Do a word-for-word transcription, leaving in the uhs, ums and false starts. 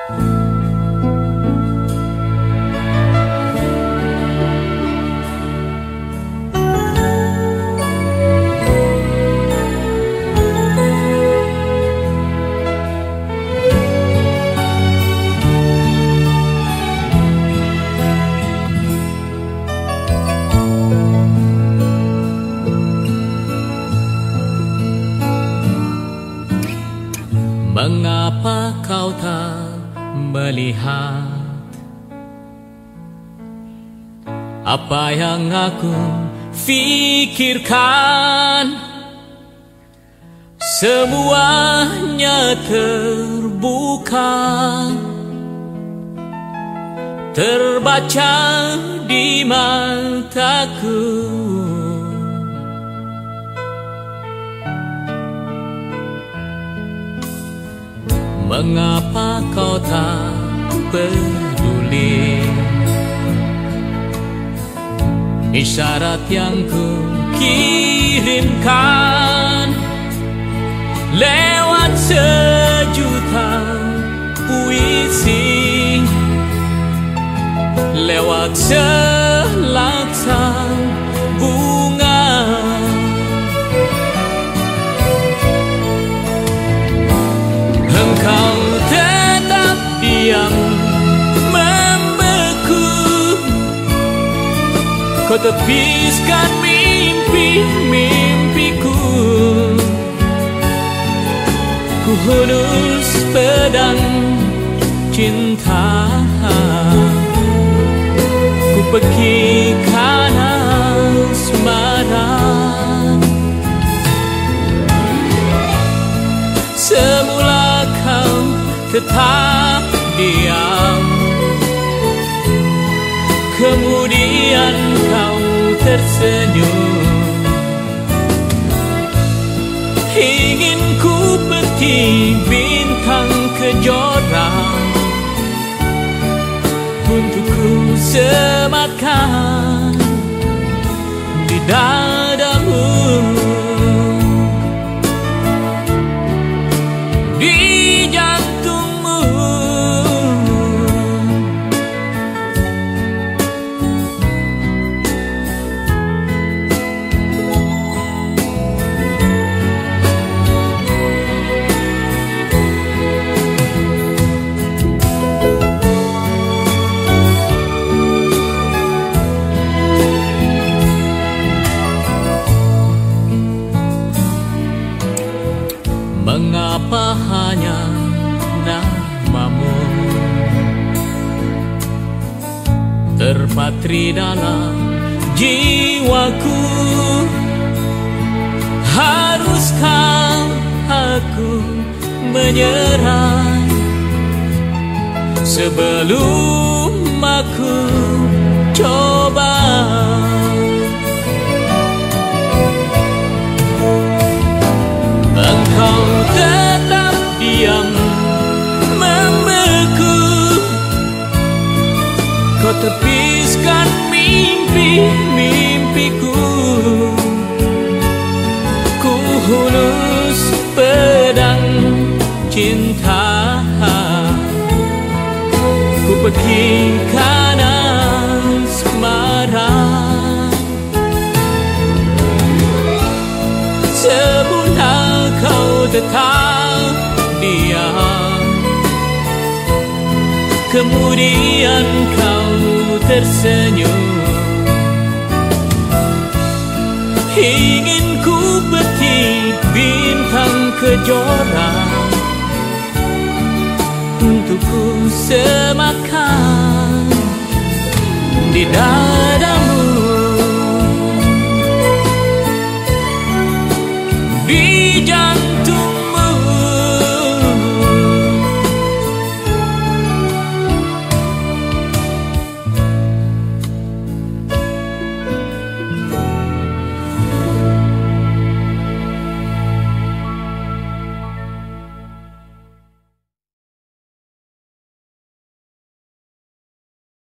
Mengapa kau tak melihat apa yang aku fikirkan? Semuanya terbuka, terbaca di mataku. Mengapa kau tak peduli isyarat yang ku kirimkan lewat sejuta puisi, lewat selaksa bunga. Engkau tetap diam membeku, kau tepiskan mimpi-mimpiku. Ku hulus pedang cinta, ku pekikan asmara. Semula kau tetap diam, kemudian kau tersenyum. Ingin ku petik bintang kejora untuk ku sematkan di dadamu. Mengapa hanya namamu terpatri dalam jiwaku? Haruskah aku menyerah sebelum aku coba? Engkau tetap diam membeku, kau tepiskan mimpi-mimpiku. Ku hulus pedang cinta, ku pekikan asmara. Semula kau tetap diam, kemudian kau tersenyum. Ingin ku petik bintang kejora untuk ku sematkan di dalam